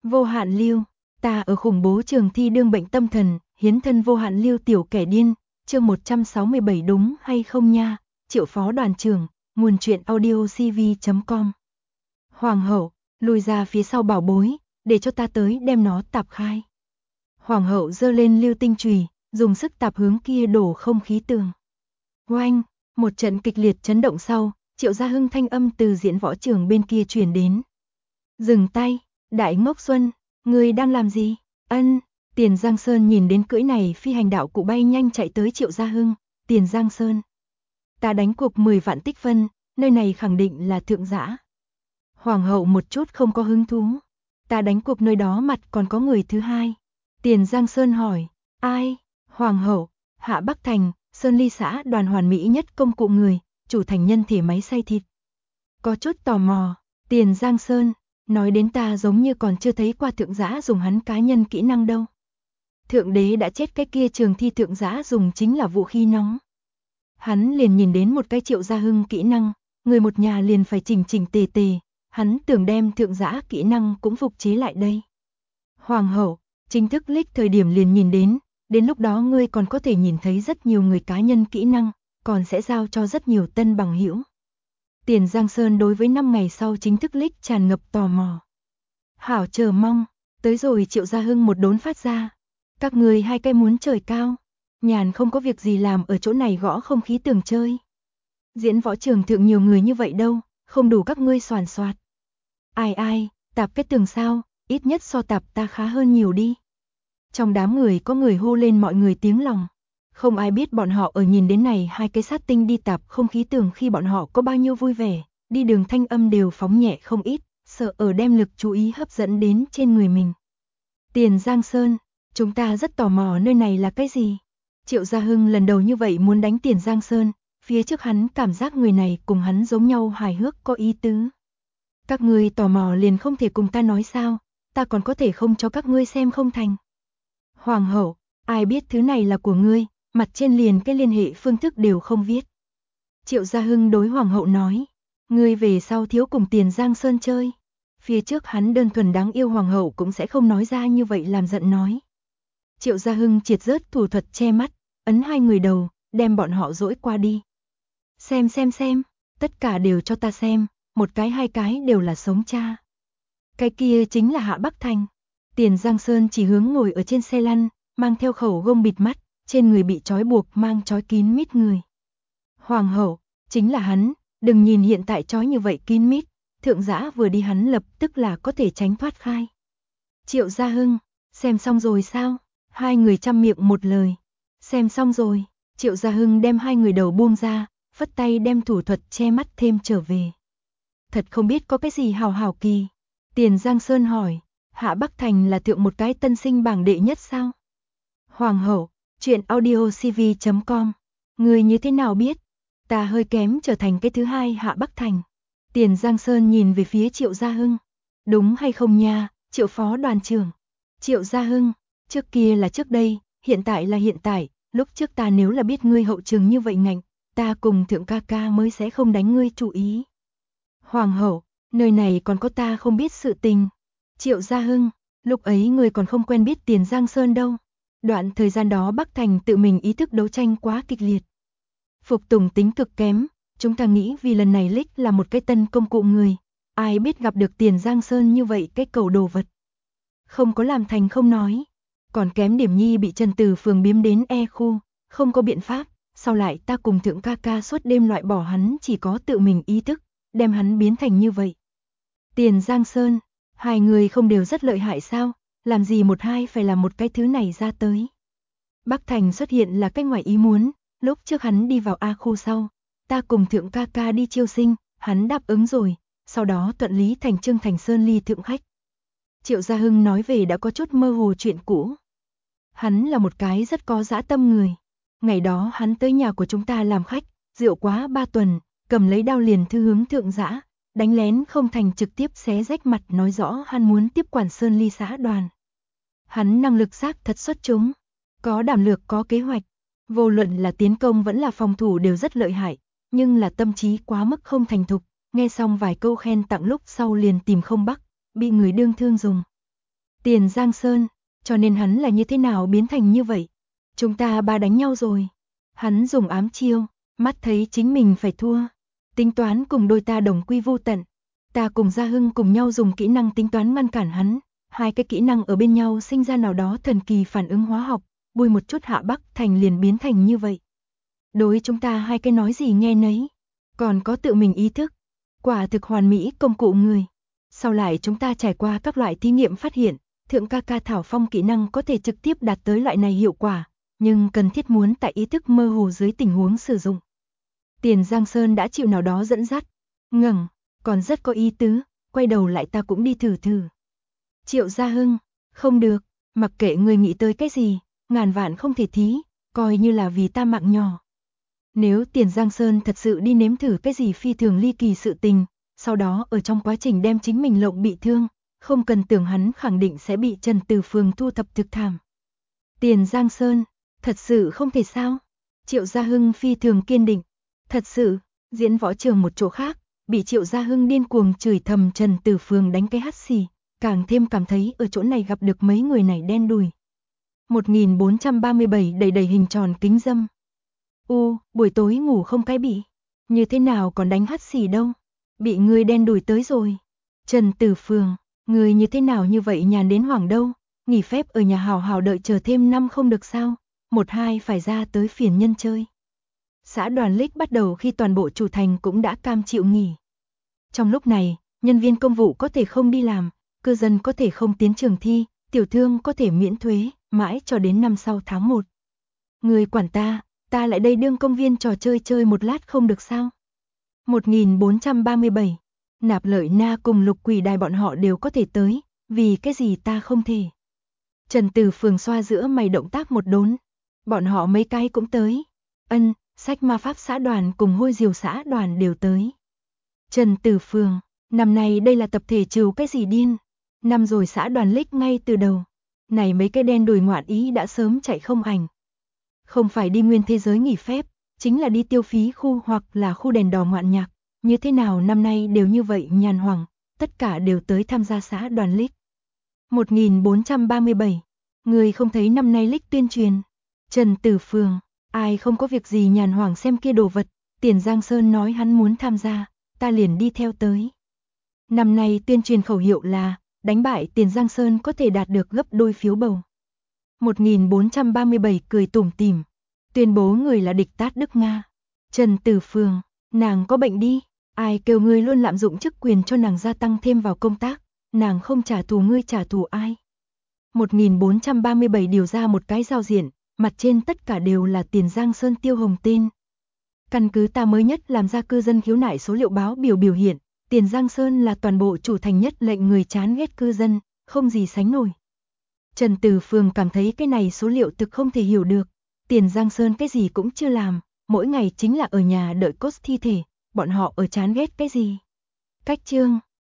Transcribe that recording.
Vô hạn lưu, ta ở khủng bố trường thi đương bệnh tâm thần, hiến thân vô hạn lưu tiểu kẻ điên, chương 167 đúng hay không nha, Triệu phó đoàn trưởng, nguồn truyện audio cv.com. Hoàng hậu, lùi ra phía sau bảo bối, để cho ta tới đem nó tạp khai. Hoàng hậu giơ lên lưu tinh chùy, dùng sức tạp hướng kia đổ không khí tường. Oanh, một trận kịch liệt chấn động sau, Triệu Gia Hưng thanh âm từ diễn võ trường bên kia truyền đến. Dừng tay, Đại Ngốc Xuân, ngươi đang làm gì? Ân, Tiền Giang Sơn nhìn đến cưỡi này phi hành đạo cụ bay nhanh chạy tới Triệu Gia Hưng. Tiền Giang Sơn, ta đánh cuộc 10 vạn tích phân, nơi này khẳng định là thượng giã. Hoàng hậu một chút không có hứng thú. Ta đánh cuộc nơi đó mặt còn có người thứ hai. Tiền Giang Sơn hỏi, ai? Hoàng hậu, Hạ Bắc Thành, Sơn Ly xã đoàn hoàn mỹ nhất công cụ người, chủ thành nhân thể máy xay thịt. Có chút tò mò, Tiền Giang Sơn, nói đến ta giống như còn chưa thấy qua thượng giã dùng hắn cá nhân kỹ năng đâu. Thượng đế đã chết, cái kia trường thi thượng giã dùng chính là vũ khí nóng. Hắn liền nhìn đến một cái Triệu Gia Hưng kỹ năng, người một nhà liền phải chỉnh chỉnh tề tề, hắn tưởng đem thượng giã kỹ năng cũng phục chế lại đây. Hoàng hậu, chính thức leak thời điểm liền nhìn đến lúc đó ngươi còn có thể nhìn thấy rất nhiều người cá nhân kỹ năng, còn sẽ giao cho rất nhiều tân bằng hữu. Tiền Giang Sơn đối với 5 ngày sau chính thức leak tràn ngập tò mò. Hảo chờ mong, tới rồi Triệu Gia Hưng một đốn phát ra. Các người hai cái muốn trời cao, nhàn không có việc gì làm ở chỗ này gõ không khí tường chơi. Diễn võ trường thượng nhiều người như vậy đâu, không đủ các ngươi soàn soạt. Ai, tạp cái tường sao, ít nhất so tạp ta khá hơn nhiều đi. Trong đám người có người hô lên mọi người tiếng lòng. Không ai biết bọn họ ở nhìn đến này hai cái sát tinh đi tạp không khí tường khi bọn họ có bao nhiêu vui vẻ, đi đường thanh âm đều phóng nhẹ không ít, sợ ở đem lực chú ý hấp dẫn đến trên người mình. Tiền Giang Sơn, chúng ta rất tò mò nơi này là cái gì? Triệu Gia Hưng lần đầu như vậy muốn đánh Tiền Giang Sơn, phía trước hắn cảm giác người này cùng hắn giống nhau hài hước có ý tứ. Các ngươi tò mò liền không thể cùng ta nói sao, ta còn có thể không cho các ngươi xem không thành. Hoàng hậu, ai biết thứ này là của ngươi, mặt trên liền cái liên hệ phương thức đều không viết. Triệu Gia Hưng đối Hoàng hậu nói, ngươi về sau thiếu cùng Tiền Giang Sơn chơi. Phía trước hắn đơn thuần đáng yêu, Hoàng hậu cũng sẽ không nói ra như vậy làm giận nói. Triệu Gia Hưng triệt rớt thủ thuật che mắt, ấn hai người đầu, đem bọn họ dỗi qua đi. Xem, tất cả đều cho ta xem, một cái hai cái đều là sống cha. Cái kia chính là Hạ Bắc Thành. Tiền Giang Sơn chỉ hướng ngồi ở trên xe lăn, mang theo khẩu gông bịt mắt, trên người bị trói buộc mang trói kín mít người. Hoàng hậu, chính là hắn, đừng nhìn hiện tại trói như vậy kín mít, thượng giã vừa đi hắn lập tức là có thể tránh thoát khai. Triệu Gia Hưng, xem xong rồi sao? Hai người chăm miệng một lời. Xem xong rồi, Triệu Gia Hưng đem hai người đầu buông ra, phất tay đem thủ thuật che mắt thêm trở về. Thật không biết có cái gì hào kỳ. Tiền Giang Sơn hỏi, Hạ Bắc Thành là thượng một cái tân sinh bảng đệ nhất sao? Hoàng hậu, truyện audio cv.com. Người như thế nào biết? Ta hơi kém trở thành cái thứ hai Hạ Bắc Thành. Tiền Giang Sơn nhìn về phía Triệu Gia Hưng. Đúng hay không nha, Triệu phó đoàn trưởng? Triệu Gia Hưng, trước kia là trước đây, hiện tại là hiện tại, lúc trước ta nếu là biết ngươi hậu trường như vậy ngạnh, ta cùng thượng ca ca mới sẽ không đánh ngươi chủ ý. Hoàng hậu, nơi này còn có ta không biết sự tình. Triệu Gia Hưng, lúc ấy ngươi còn không quen biết Tiền Giang Sơn đâu. Đoạn thời gian đó Bắc Thành tự mình ý thức đấu tranh quá kịch liệt. Phục tùng tính cực kém, chúng ta nghĩ vì lần này leak là một cái tân công cụ người. Ai biết gặp được Tiền Giang Sơn như vậy cái cầu đồ vật. Không có làm thành không nói. Còn kém điểm nhi bị Trần Từ phường biếm đến E khu, không có biện pháp. Sau lại ta cùng thượng ca ca suốt đêm loại bỏ hắn, chỉ có tự mình ý thức, đem hắn biến thành như vậy. Tiền Giang Sơn, hai người không đều rất lợi hại sao? Làm gì một hai phải làm một cái thứ này ra tới. Bắc Thành xuất hiện là cái ngoài ý muốn, lúc trước hắn đi vào A khu sau, ta cùng thượng ca ca đi chiêu sinh, hắn đáp ứng rồi, sau đó thuận lý thành trương thành Sơn Ly thượng khách. Triệu Gia Hưng nói về đã có chút mơ hồ chuyện cũ. Hắn là một cái rất có dã tâm người. Ngày đó hắn tới nhà của chúng ta làm khách, rượu quá 3 tuần, cầm lấy đao liền thư hướng thượng giã, đánh lén không thành trực tiếp xé rách mặt, nói rõ hắn muốn tiếp quản Sơn Ly xã đoàn. Hắn năng lực xác thật xuất chúng, có đảm lược có kế hoạch, vô luận là tiến công vẫn là phòng thủ đều rất lợi hại, nhưng là tâm trí quá mức không thành thục, nghe xong vài câu khen tặng lúc sau liền tìm không bắc, bị người đương thương dùng. Tiền Giang Sơn, cho nên hắn là như thế nào biến thành như vậy? Chúng ta ba đánh nhau rồi. Hắn dùng ám chiêu, mắt thấy chính mình phải thua. Tính toán cùng đôi ta đồng quy vu tận. Ta cùng Gia Hưng cùng nhau dùng kỹ năng tính toán ngăn cản hắn. Hai cái kỹ năng ở bên nhau sinh ra nào đó thần kỳ phản ứng hóa học, bùi một chút Hạ Bắc Thành liền biến thành như vậy. Đối chúng ta hai cái nói gì nghe nấy, còn có tự mình ý thức, quả thực hoàn mỹ công cụ người. Sau lại chúng ta trải qua các loại thí nghiệm phát hiện, thượng ca ca thảo phong kỹ năng có thể trực tiếp đạt tới loại này hiệu quả, nhưng cần thiết muốn tại ý thức mơ hồ dưới tình huống sử dụng. Tiền Giang Sơn đã chịu nào đó dẫn dắt, ngẩng, còn rất có ý tứ, quay đầu lại ta cũng đi thử thử. Triệu Gia Hưng, không được, mặc kệ người nghĩ tới cái gì, ngàn vạn không thể thí, coi như là vì ta mạng nhỏ. Nếu Tiền Giang Sơn thật sự đi nếm thử cái gì phi thường ly kỳ sự tình, sau đó ở trong quá trình đem chính mình lộng bị thương, không cần tưởng hắn khẳng định sẽ bị Trần Từ Phường thu thập thực thảm. Tiền Giang Sơn, thật sự không thể sao? Triệu Gia Hưng phi thường kiên định. Thật sự, diễn võ trường một chỗ khác, bị Triệu Gia Hưng điên cuồng chửi thầm Trần Từ Phường đánh cái hắt xì, càng thêm cảm thấy ở chỗ này gặp được mấy người này đen đùi. 1437 đầy đầy hình tròn kính dâm. Buổi tối ngủ không cái bị, như thế nào còn đánh hắt xì đâu, bị người đen đùi tới rồi. Trần Từ Phường, người như thế nào như vậy nhàn đến hoảng đâu, nghỉ phép ở nhà hào hào đợi chờ thêm năm không được sao, 1-2 phải ra tới phiền nhân chơi. Xã đoàn Lích bắt đầu khi toàn bộ chủ thành cũng đã cam chịu nghỉ. Trong lúc này, nhân viên công vụ có thể không đi làm, cư dân có thể không tiến trường thi, tiểu thương có thể miễn thuế, mãi cho đến năm sau tháng 1. Người quản ta lại đây đương công viên trò chơi chơi một lát không được sao? 1437, Nạp Lợi Na cùng Lục Quỷ Đài bọn họ đều có thể tới, vì cái gì ta không thể? Trần Từ Phường xoa giữa mày động tác một đốn, bọn họ mấy cái cũng tới. Sách ma pháp xã đoàn cùng hôi diều xã đoàn đều tới. Trần Từ Phường, năm nay đây là tập thể trừ cái gì điên? Năm rồi xã đoàn Lích ngay từ đầu. Này mấy cái đen đùi ngoạn ý đã sớm chạy không ảnh. Không phải đi nguyên thế giới nghỉ phép, chính là đi tiêu phí khu hoặc là khu đèn đỏ ngoạn nhạc. Như thế nào năm nay đều như vậy nhàn hoảng, tất cả đều tới tham gia xã đoàn Lích. 1437, người không thấy năm nay Lích tuyên truyền. Trần Từ Phường, ai không có việc gì nhàn hoảng xem kia đồ vật, Tiền Giang Sơn nói hắn muốn tham gia, ta liền đi theo tới. Năm nay tuyên truyền khẩu hiệu là, đánh bại Tiền Giang Sơn có thể đạt được gấp đôi phiếu bầu. 1437 cười tủm tỉm, tuyên bố người là địch tát Đức Nga. Trần Từ Phường, nàng có bệnh đi, ai kêu ngươi luôn lạm dụng chức quyền cho nàng gia tăng thêm vào công tác, nàng không trả thù ngươi trả thù ai. 1437 điều ra một cái giao diện, mặt trên tất cả đều là Tiền Giang Sơn tiêu hồng tên. Căn cứ ta mới nhất làm ra cư dân khiếu nại số liệu báo biểu hiện, Tiền Giang Sơn là toàn bộ chủ thành nhất lệnh người chán ghét cư dân, không gì sánh nổi. Trần Từ Phường cảm thấy cái này số liệu thực không thể hiểu được, Tiền Giang Sơn cái gì cũng chưa làm, mỗi ngày chính là ở nhà đợi cốt thi thể, bọn họ ở chán ghét cái gì. Cách chương